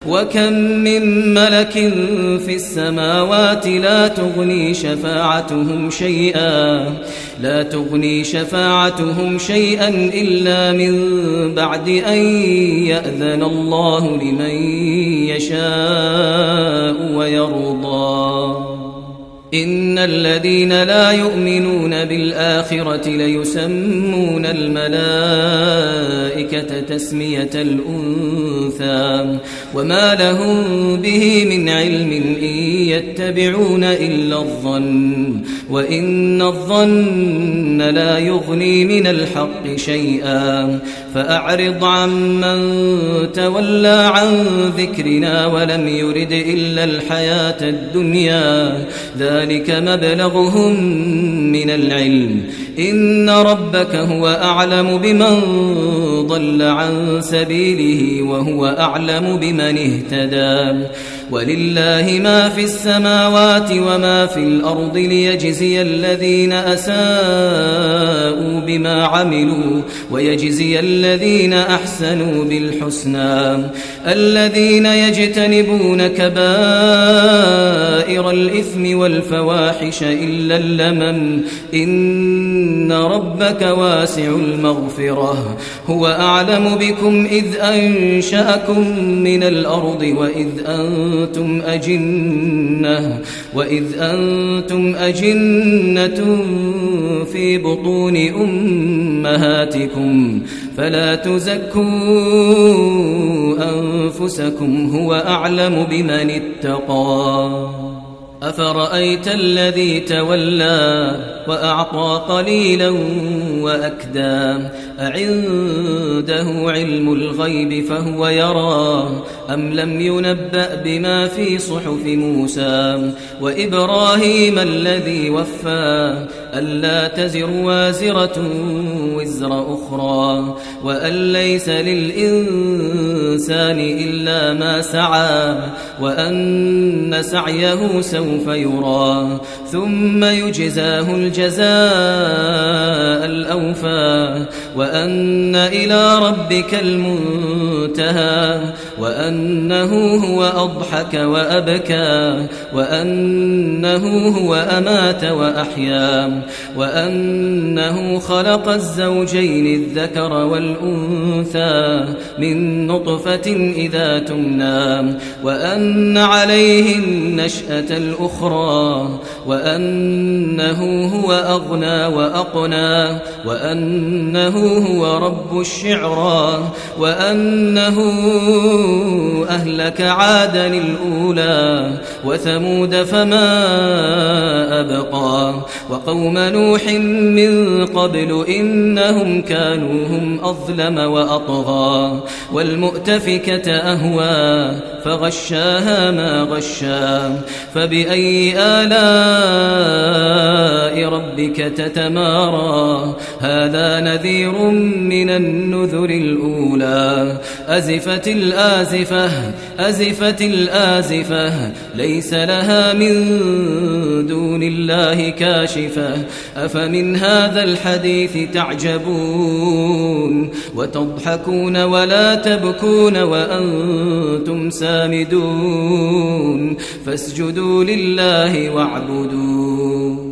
وكم من ملك في السماوات لا تغني شفاعتهم شيئا إلا من بعد أن يأذن الله لمن يشاء ويرضى. إن الذين لا يؤمنون بالآخرة ليسمون الملائكة تسمية الأنثى وما لهم به من علم إن يتبعون إلا الظن وإن الظن لا يغني من الحق شيئا. فأعرض عمن تولى عن ذكرنا ولم يرد إلا الحياة الدنيا ذلك مبلغهم من العلم إن ربك هو أعلم بمن ضل عن سبيله وهو أعلم بمن اهتدى. ولله ما في السماوات وما في الأرض ليجزي الذين أساءوا بما عملوا ويجزي الذين أحسنوا بالحسنى. الذين يجتنبون كبائر الإثم والفواحش إلا اللمم إن ربك واسع المغفرة هو أعلم بكم إذ أنشأكم من الأرض وإذ أنتم أجنة في بطون أمهاتكم فلا تزكوا أنفسكم هو أعلم بمن اتقى. أفرأيت الذي تولى وأعطى قليلا وأكدى أعنده علم الغيب فهو يرى أم لم ينبأ بما في صحف موسى وإبراهيم الذي وفى ألا تزر وازرة وزر أخرى وأن ليس للإنسان إلا ما سعى وأن سعيه سوف يرى ثم يجزاه الجزاء الأوفى وأن إلى ربك المنتهى وأنه هو أضحك وأبكى وأنه هو أمات وأحيا وأنه خلق الزوجين الذكر والأنثى من نطفة إذا تمنى وأن عليه النشأة الأخرى وأنه هو أغنى وأقنى وأنه هو رب الشعرى وأنه أهلك عادا الأولى وثمود فما أبقى وقوم نوح من قبل إنهم كانوا هم أظلم وأطغى والمؤتفكة أهوى فغشاها ما غشا فبأي آلاء ربك تتمارى هذا نذير من النذر الأولى أزفت الآزفة ليس لها من دون الله كاشفة أفمن هذا الحديث تعجبون وتضحكون ولا تبكون وأنتم سامدون فاسجدوا لله واعبدوا